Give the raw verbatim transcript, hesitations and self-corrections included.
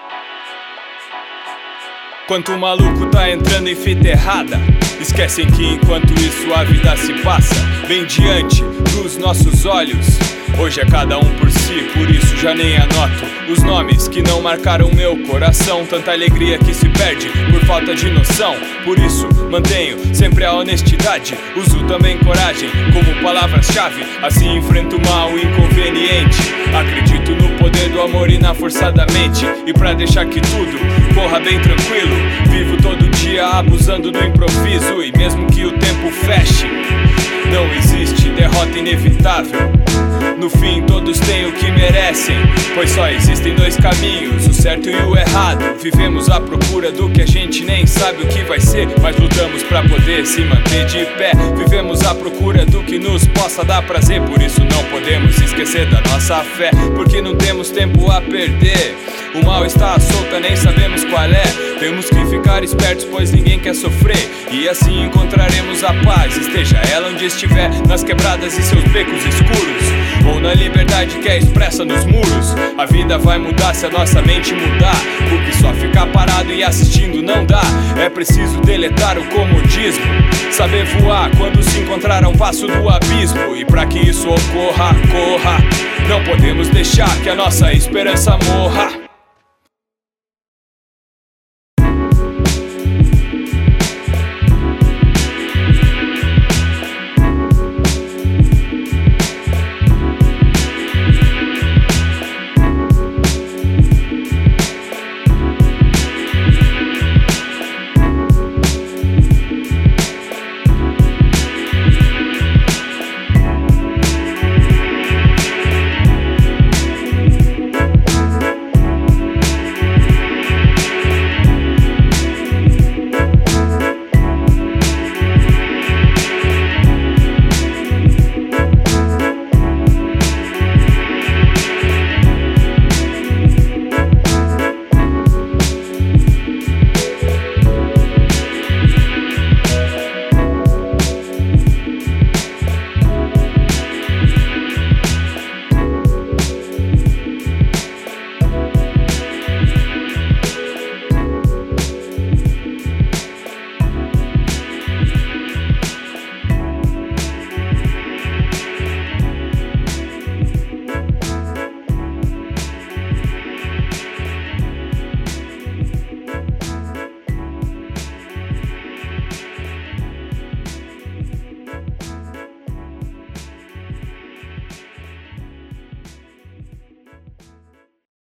Quanto maluco tá entrando em fita errada, esquecem que enquanto isso a vida se passa bem diante dos nossos olhos. Hoje é cada um por si, por isso já nem anoto os nomes que não marcaram meu coração. Tanta alegria que se perde por falta de noção. Por isso mantenho sempre a honestidade, uso também coragem como palavra-chave. Assim enfrento o mal inconveniente. Acredito no poder do amor e na força da mente. E pra deixar que tudo corra bem tranquilo, vivo todo dia abusando do improviso. E mesmo que o tempo feche, não existe derrota inevitável. No fim todos têm o que merecem, pois só existem dois caminhos, o certo e o errado. Vivemos à procura do que a gente nem sabe o que vai ser, mas lutamos pra poder se manter de pé. Vivemos à procura do que nos possa dar prazer, por isso não podemos esquecer da nossa fé, porque não temos tempo a perder. O mal está à solta, nem sabemos qual é. Temos que ficar espertos, pois ninguém quer sofrer, e assim encontraremos a paz, esteja ela onde estiver, nas quebradas e seus becos escuros, ou na liberdade que é expressa nos muros. A vida vai mudar se a nossa mente mudar, porque só ficar parado e assistindo não dá. É preciso deletar o comodismo, saber voar quando se encontrar a um passo do abismo. E pra que isso ocorra, corra, não podemos deixar que a nossa esperança morra.